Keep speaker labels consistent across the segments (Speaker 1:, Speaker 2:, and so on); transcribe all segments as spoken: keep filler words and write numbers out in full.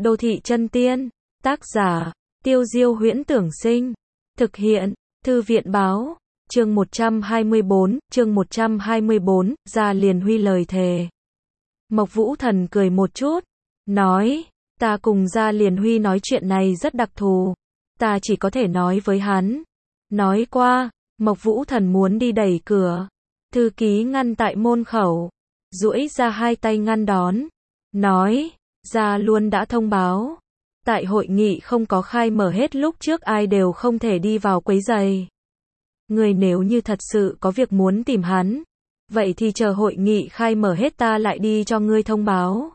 Speaker 1: Đô thị chân tiên, tác giả, Tiêu Diêu Huyễn Tưởng Sinh, thực hiện, Thư viện Báo, chương một trăm hai mươi bốn, chương một trăm hai mươi bốn, Gia Liền Huy lời thề. Mộc Vũ Thần cười một chút, nói, ta cùng Gia Liền Huy nói chuyện này rất đặc thù, ta chỉ có thể nói với hắn. Nói qua, Mộc Vũ Thần muốn đi đẩy cửa, thư ký ngăn tại môn khẩu, duỗi ra hai tay ngăn đón, nói, Gia luôn đã thông báo, tại hội nghị không có khai mở hết lúc trước ai đều không thể đi vào quấy rầy. Người nếu như thật sự có việc muốn tìm hắn, vậy thì chờ hội nghị khai mở hết ta lại đi cho ngươi thông báo.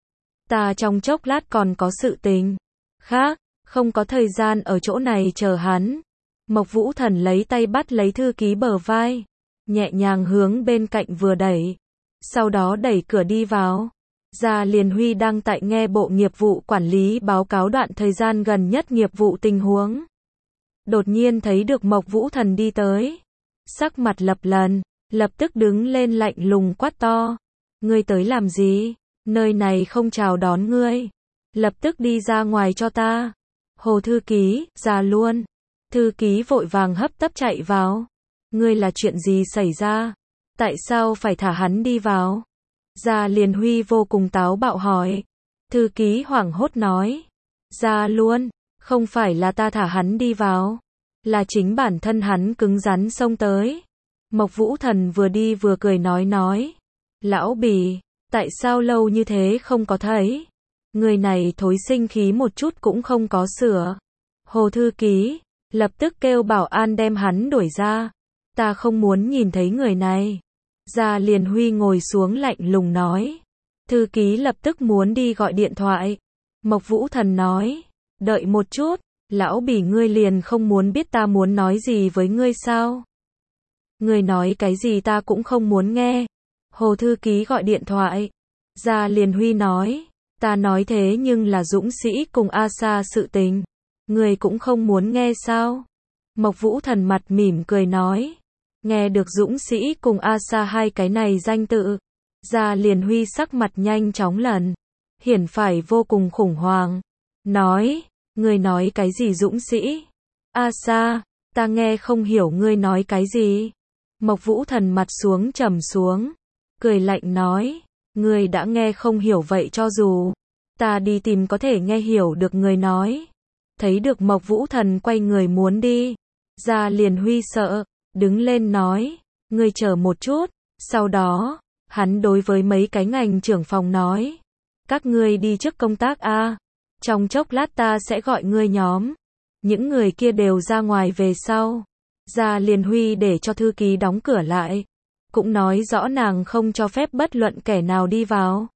Speaker 1: Ta trong chốc lát còn có sự tình khác, không có thời gian ở chỗ này chờ hắn. Mộc Vũ Thần lấy tay bắt lấy thư ký bờ vai, nhẹ nhàng hướng bên cạnh vừa đẩy, sau đó đẩy cửa đi vào. Gia Liền Huy đang tại nghe bộ nghiệp vụ quản lý báo cáo đoạn thời gian gần nhất nghiệp vụ tình huống. Đột nhiên thấy được Mộc Vũ Thần đi tới, sắc mặt lập lần, lập tức đứng lên lạnh lùng quát to. Ngươi tới làm gì? Nơi này không chào đón ngươi. Lập tức đi ra ngoài cho ta. Hồ thư ký, ra luôn. Thư ký vội vàng hấp tấp chạy vào. Ngươi là chuyện gì xảy ra? Tại sao phải thả hắn đi vào? Gia Liền Huy vô cùng táo bạo hỏi. Thư ký hoảng hốt nói. Ra luôn, không phải là ta thả hắn đi vào, là chính bản thân hắn cứng rắn xông tới. Mộc Vũ Thần vừa đi vừa cười nói nói. Lão Bì, tại sao lâu như thế không có thấy? Người này thối sinh khí một chút cũng không có sửa. Hồ thư ký, lập tức kêu bảo an đem hắn đuổi ra. Ta không muốn nhìn thấy người này. Gia Liền Huy ngồi xuống lạnh lùng nói. Thư ký lập tức muốn đi gọi điện thoại. Mộc Vũ Thần nói. Đợi một chút, lão Bì ngươi liền không muốn biết ta muốn nói gì với ngươi sao? Ngươi nói cái gì ta cũng không muốn nghe. Hồ thư ký gọi điện thoại. Gia Liền Huy nói. Ta nói thế nhưng là Dũng Sĩ cùng A Sa sự tình. Ngươi cũng không muốn nghe sao? Mộc Vũ Thần mặt mỉm cười nói. Nghe được Dũng Sĩ cùng A Sa hai cái này danh tự, Gia Liền Huy sắc mặt nhanh chóng lần, hiển phải vô cùng khủng hoảng. Nói, ngươi nói cái gì Dũng Sĩ? A Sa, ta nghe không hiểu ngươi nói cái gì. Mộc Vũ Thần mặt xuống trầm xuống, cười lạnh nói, ngươi đã nghe không hiểu vậy cho dù ta đi tìm có thể nghe hiểu được người nói. Thấy được Mộc Vũ Thần quay người muốn đi, Gia Liền Huy sợ, đứng lên nói, ngươi chờ một chút. Sau đó, hắn đối với mấy cái ngành trưởng phòng nói, các ngươi đi trước công tác a, trong chốc lát ta sẽ gọi ngươi nhóm. Những người kia đều ra ngoài về sau. Gia Liền Huy để cho thư ký đóng cửa lại, cũng nói rõ nàng không cho phép bất luận kẻ nào đi vào.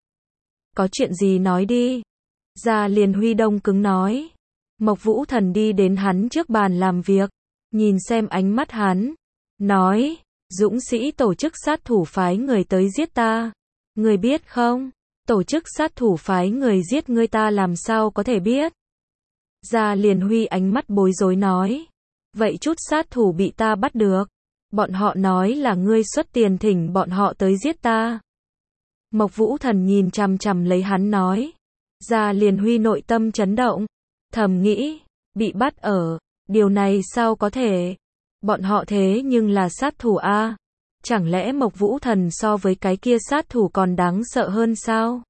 Speaker 1: Có chuyện gì nói đi. Gia Liền Huy đông cứng nói. Mộc Vũ Thần đi đến hắn trước bàn làm việc, nhìn xem ánh mắt hắn, nói, Dũng Sĩ tổ chức sát thủ phái người tới giết ta. Ngươi biết không? Tổ chức sát thủ phái người giết ngươi ta làm sao có thể biết? Gia Liền Huy ánh mắt bối rối nói. Vậy chút sát thủ bị ta bắt được, bọn họ nói là ngươi xuất tiền thỉnh bọn họ tới giết ta. Mộc Vũ Thần nhìn chằm chằm lấy hắn nói. Gia Liền Huy nội tâm chấn động, thầm nghĩ, bị bắt ở, điều này sao có thể? Bọn họ thế nhưng là sát thủ a, chẳng lẽ Mộc Vũ Thần so với cái kia sát thủ còn đáng sợ hơn sao?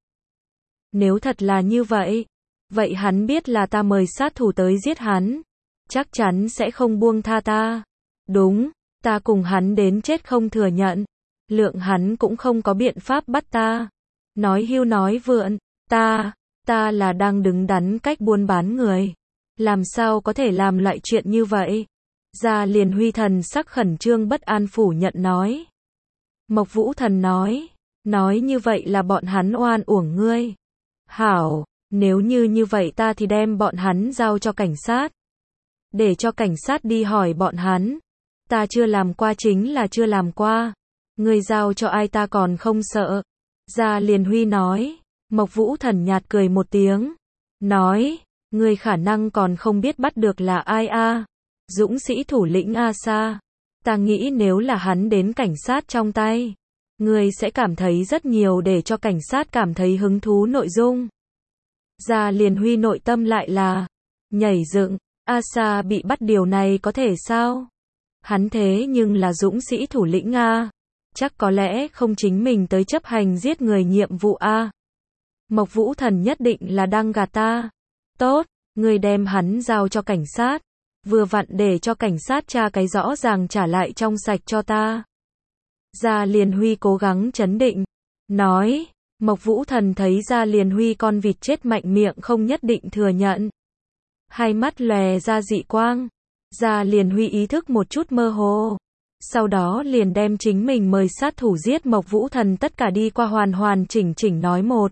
Speaker 1: Nếu thật là như vậy, vậy hắn biết là ta mời sát thủ tới giết hắn, chắc chắn sẽ không buông tha ta. Đúng, ta cùng hắn đến chết không thừa nhận, lượng hắn cũng không có biện pháp bắt ta. Nói hưu nói vượn, ta, ta là đang đứng đắn cách buôn bán người, làm sao có thể làm loại chuyện như vậy? Gia Liền Huy thần sắc khẩn trương bất an phủ nhận nói. Mộc Vũ Thần nói, nói như vậy là bọn hắn oan uổng ngươi. Hảo, nếu như như vậy ta thì đem bọn hắn giao cho cảnh sát, để cho cảnh sát đi hỏi bọn hắn. Ta chưa làm qua chính là chưa làm qua, ngươi giao cho ai ta còn không sợ. Gia Liền Huy nói. Mộc Vũ Thần nhạt cười một tiếng, nói, ngươi khả năng còn không biết bắt được là ai a. Dũng Sĩ thủ lĩnh A Sa. Ta nghĩ nếu là hắn đến cảnh sát trong tay, ngươi sẽ cảm thấy rất nhiều để cho cảnh sát cảm thấy hứng thú nội dung. Gia Liền Huy nội tâm lại là nhảy dựng, Asa bị bắt điều này có thể sao? Hắn thế nhưng là dũng sĩ thủ lĩnh a, chắc có lẽ không chính mình tới chấp hành giết người nhiệm vụ a. Mộc Vũ Thần nhất định là đang gạt ta. Tốt, ngươi đem hắn giao cho cảnh sát, vừa vặn để cho cảnh sát tra cái rõ ràng trả lại trong sạch cho ta. Gia Liền Huy cố gắng trấn định, nói, Mộc Vũ Thần thấy Gia Liền Huy con vịt chết mạnh miệng không nhất định thừa nhận. Hai mắt lòe ra dị quang, Gia Liền Huy ý thức một chút mơ hồ. Sau đó liền đem chính mình mời sát thủ giết Mộc Vũ Thần tất cả đi qua hoàn hoàn chỉnh chỉnh nói một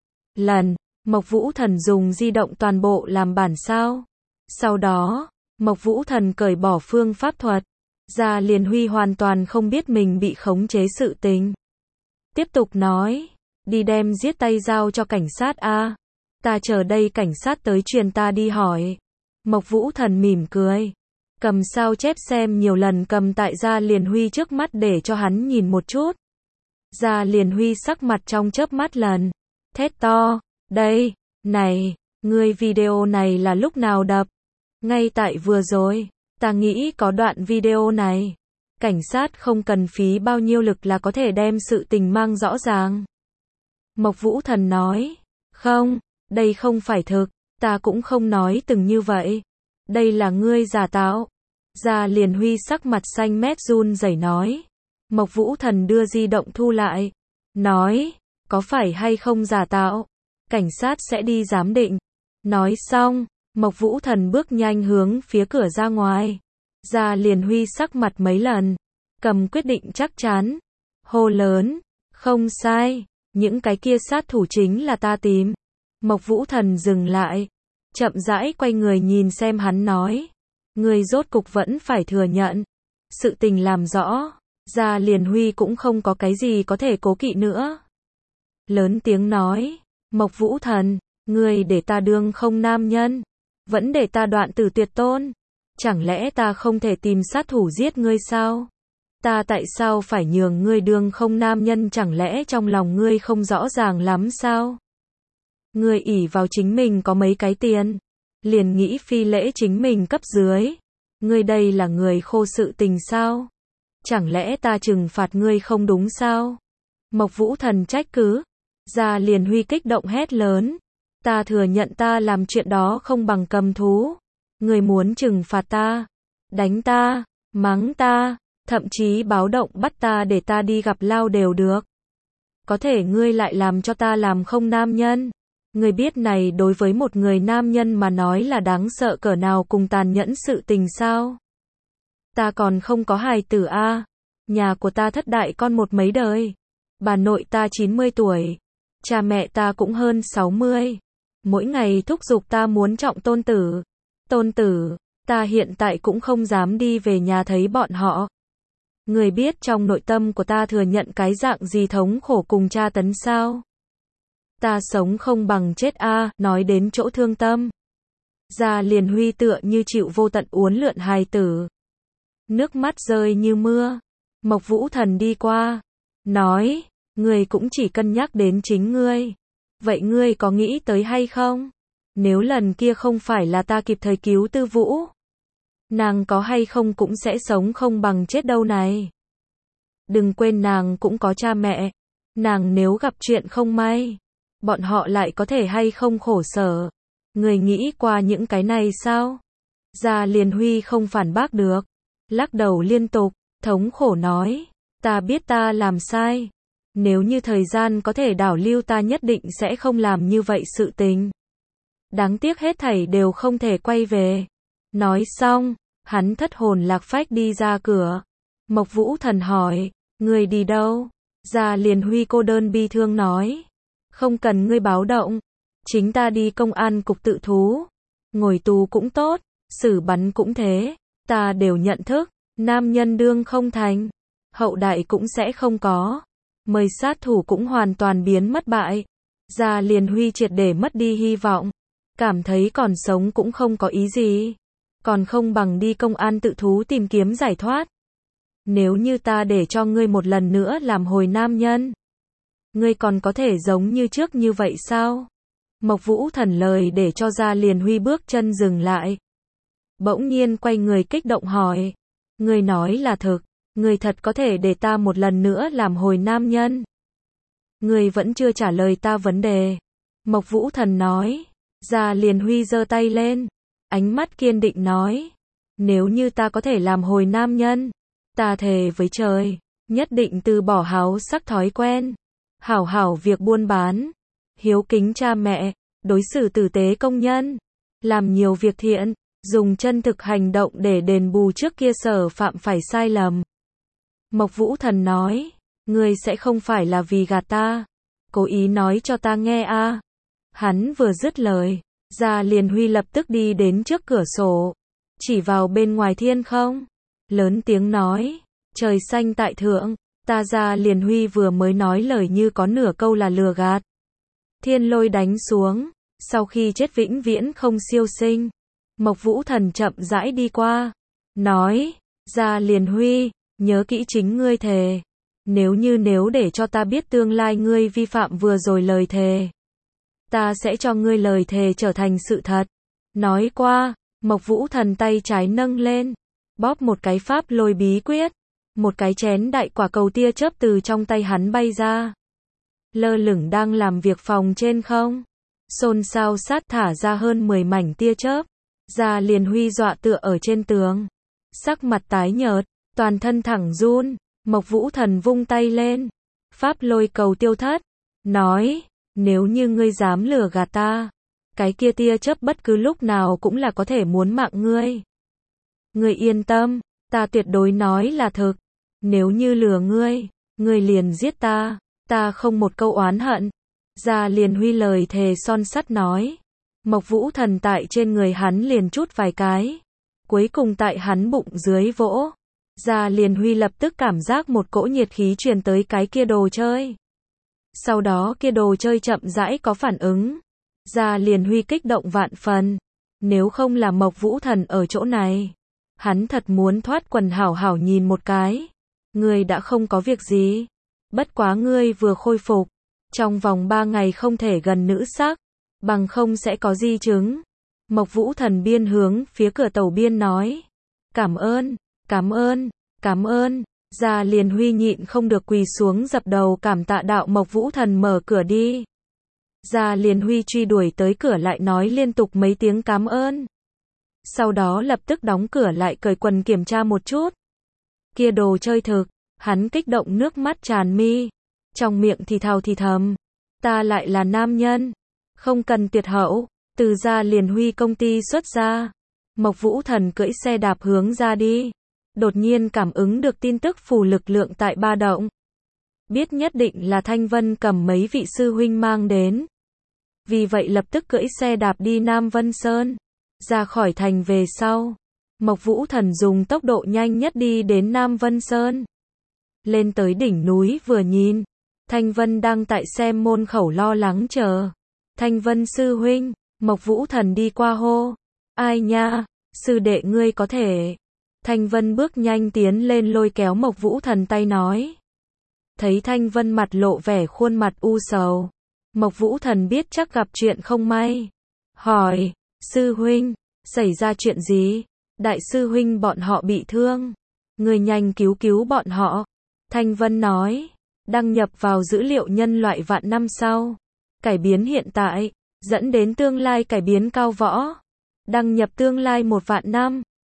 Speaker 1: lần. Mộc Vũ Thần dùng di động toàn bộ làm bản sao. Sau đó, Mộc Vũ Thần cởi bỏ phương pháp thuật. Gia Liền Huy hoàn toàn không biết mình bị khống chế sự tình. Tiếp tục nói, đi đem giết tay giao cho cảnh sát a. Ta chờ đây cảnh sát tới truyền ta đi hỏi. Mộc Vũ Thần mỉm cười, cầm sao chép xem nhiều lần cầm tại Gia Liền Huy trước mắt để cho hắn nhìn một chút. Gia Liền Huy sắc mặt trong chớp mắt lần, thét to, đây, này, ngươi video này là lúc nào đập? Ngay tại vừa rồi, ta nghĩ có đoạn video này. Cảnh sát không cần phí bao nhiêu lực là có thể đem sự tình mang rõ ràng. Mộc Vũ Thần nói, không, đây không phải thực, ta cũng không nói từng như vậy. Đây là ngươi giả tạo. Gia Liền Huy sắc mặt xanh mét run rẩy nói. Mộc Vũ Thần đưa di động thu lại, nói, có phải hay không giả tạo? Cảnh sát sẽ đi giám định. Nói xong, Mộc Vũ Thần bước nhanh hướng phía cửa ra ngoài. Gia Liền Huy sắc mặt mấy lần, cầm quyết định chắc chắn, hô lớn, không sai, những cái kia sát thủ chính là ta tìm. Mộc Vũ Thần dừng lại, chậm rãi quay người nhìn xem hắn nói, ngươi rốt cục vẫn phải thừa nhận, sự tình làm rõ. Gia Liền Huy cũng không có cái gì có thể cố kỵ nữa. Lớn tiếng nói, Mộc Vũ Thần, ngươi để ta đương không nam nhân, vẫn để ta đoạn tử tuyệt tôn. Chẳng lẽ ta không thể tìm sát thủ giết ngươi sao? Ta tại sao phải nhường ngươi đương không nam nhân, chẳng lẽ trong lòng ngươi không rõ ràng lắm sao? Ngươi ỷ vào chính mình có mấy cái tiền, liền nghĩ phi lễ chính mình cấp dưới. Ngươi đây là người khô sự tình sao? Chẳng lẽ ta trừng phạt ngươi không đúng sao? Mộc Vũ Thần trách cứ. Gia Liền Huy kích động hét lớn, ta thừa nhận ta làm chuyện đó không bằng cầm thú. Ngươi muốn trừng phạt ta, đánh ta, mắng ta, thậm chí báo động bắt ta để ta đi gặp lao đều được. Có thể ngươi lại làm cho ta làm không nam nhân. Ngươi biết này đối với một người nam nhân mà nói là đáng sợ cỡ nào cùng tàn nhẫn sự tình sao? Ta còn không có hài tử a, nhà của ta thất đại con một mấy đời. Bà nội ta chín mươi tuổi, cha mẹ ta cũng hơn sáu mươi. Mỗi ngày thúc giục ta muốn trọng tôn tử. Tôn tử, ta hiện tại cũng không dám đi về nhà thấy bọn họ. Người biết trong nội tâm của ta thừa nhận cái dạng gì thống khổ cùng tra tấn sao? Ta sống không bằng chết a, nói đến chỗ thương tâm. Gia Liền Huy tựa như chịu vô tận uốn lượn hài tử. Nước mắt rơi như mưa. Mộc Vũ Thần đi qua, nói, ngươi cũng chỉ cân nhắc đến chính ngươi. Vậy ngươi có nghĩ tới hay không? Nếu lần kia không phải là ta kịp thời cứu Tư Vũ, nàng có hay không cũng sẽ sống không bằng chết đâu này. Đừng quên nàng cũng có cha mẹ. Nàng nếu gặp chuyện không may, bọn họ lại có thể hay không khổ sở. Người nghĩ qua những cái này sao? Gia Liền Huy không phản bác được, lắc đầu liên tục, thống khổ nói, ta biết ta làm sai. Nếu như thời gian có thể đảo lưu ta nhất định sẽ không làm như vậy sự tình. Đáng tiếc hết thảy đều không thể quay về. Nói xong, hắn thất hồn lạc phách đi ra cửa. Mộc Vũ Thần hỏi, ngươi đi đâu? Gia Liền Huy cô đơn bi thương nói, không cần ngươi báo động, chính ta đi công an cục tự thú. Ngồi tù cũng tốt, xử bắn cũng thế, ta đều nhận thức, nam nhân đương không thành, hậu đại cũng sẽ không có. Mời sát thủ cũng hoàn toàn biến mất bại. Gia Liền Huy triệt để mất đi hy vọng, cảm thấy còn sống cũng không có ý gì, còn không bằng đi công an tự thú tìm kiếm giải thoát. Nếu như ta để cho ngươi một lần nữa làm hồi nam nhân, ngươi còn có thể giống như trước như vậy sao? Mộc Vũ Thần lời để cho Gia Liền Huy bước chân dừng lại. Bỗng nhiên quay người kích động hỏi. Ngươi nói là thực, ngươi thật có thể để ta một lần nữa làm hồi nam nhân. Ngươi vẫn chưa trả lời ta vấn đề. Mộc Vũ Thần nói. Gia Liền Huy giơ tay lên. Ánh mắt kiên định nói. Nếu như ta có thể làm hồi nam nhân, ta thề với trời, nhất định từ bỏ háo sắc thói quen. Hảo hảo việc buôn bán, hiếu kính cha mẹ, đối xử tử tế công nhân, làm nhiều việc thiện, dùng chân thực hành động để đền bù trước kia sở phạm phải sai lầm. Mộc Vũ Thần nói, ngươi sẽ không phải là vì gạt ta, cố ý nói cho ta nghe a. À. Hắn vừa dứt lời, Gia Liền Huy lập tức đi đến trước cửa sổ, chỉ vào bên ngoài thiên không, lớn tiếng nói, trời xanh tại thượng, ta Gia Liền Huy vừa mới nói lời như có nửa câu là lừa gạt. Thiên lôi đánh xuống, sau khi chết vĩnh viễn không siêu sinh. Mộc Vũ Thần chậm rãi đi qua, nói, Gia Liền Huy, nhớ kỹ chính ngươi thề. Nếu như nếu để cho ta biết tương lai ngươi vi phạm vừa rồi lời thề, ta sẽ cho ngươi lời thề trở thành sự thật. Nói qua, Mộc Vũ Thần tay trái nâng lên, bóp một cái pháp lôi bí quyết. Một cái chén đại quả cầu tia chớp từ trong tay hắn bay ra. Lơ lửng đang làm việc phòng trên không. Xôn xao sát thả ra hơn mười mảnh tia chớp. Gia Liền Huy dọa tựa ở trên tường. Sắc mặt tái nhợt, toàn thân thẳng run. Mộc Vũ Thần vung tay lên. Pháp lôi cầu tiêu thất. Nói, nếu như ngươi dám lừa gạt ta, cái kia tia chớp bất cứ lúc nào cũng là có thể muốn mạng ngươi. Ngươi yên tâm, ta tuyệt đối nói là thực. Nếu như lừa ngươi, ngươi liền giết ta, ta không một câu oán hận. Gia Liền Huy lời thề son sắt nói. Mộc Vũ Thần tại trên người hắn liền chút vài cái. Cuối cùng tại hắn bụng dưới vỗ. Gia Liền Huy lập tức cảm giác một cỗ nhiệt khí truyền tới cái kia đồ chơi. Sau đó kia đồ chơi chậm rãi có phản ứng. Gia Liền Huy kích động vạn phần. Nếu không là Mộc Vũ Thần ở chỗ này, hắn thật muốn thoát quần hảo hảo nhìn một cái. Ngươi đã không có việc gì. Bất quá ngươi vừa khôi phục. Trong vòng ba ngày không thể gần nữ sắc. Bằng không sẽ có di chứng. Mộc Vũ Thần biên hướng phía cửa tàu biên nói. Cảm ơn, cảm ơn, cảm ơn. Gia Liền Huy nhịn không được quỳ xuống dập đầu cảm tạ đạo Mộc Vũ Thần mở cửa đi. Gia Liền Huy truy đuổi tới cửa lại nói liên tục mấy tiếng cảm ơn. Sau đó lập tức đóng cửa lại cởi quần kiểm tra một chút. Kia đồ chơi thực, hắn kích động nước mắt tràn mi. Trong miệng thì thào thì thầm. Ta lại là nam nhân. Không cần tiệt hậu. Từ Gia Liền Huy công ty xuất ra. Mộc Vũ Thần cưỡi xe đạp hướng ra đi. Đột nhiên cảm ứng được tin tức phù lực lượng tại ba động. Biết nhất định là Thanh Vân cầm mấy vị sư huynh mang đến. Vì vậy lập tức cưỡi xe đạp đi Nam Vân Sơn. Ra khỏi thành về sau. Mộc Vũ Thần dùng tốc độ nhanh nhất đi đến Nam Vân Sơn. Lên tới đỉnh núi vừa nhìn. Thanh Vân đang tại xem môn khẩu lo lắng chờ. Thanh Vân sư huynh, Mộc Vũ Thần đi qua hô. Ai nha, sư đệ ngươi có thể. Thanh Vân bước nhanh tiến lên lôi kéo Mộc Vũ Thần tay nói. Thấy Thanh Vân mặt lộ vẻ khuôn mặt u sầu. Mộc Vũ Thần biết chắc gặp chuyện không may. Hỏi, sư huynh, xảy ra chuyện gì? Đại sư huynh bọn họ bị thương. Người nhanh cứu cứu bọn họ. Thanh Vân nói, đăng nhập vào dữ liệu nhân loại vạn năm sau. Cải biến hiện tại, dẫn đến tương lai cải biến cao võ. Đăng nhập tương lai một vạn năm.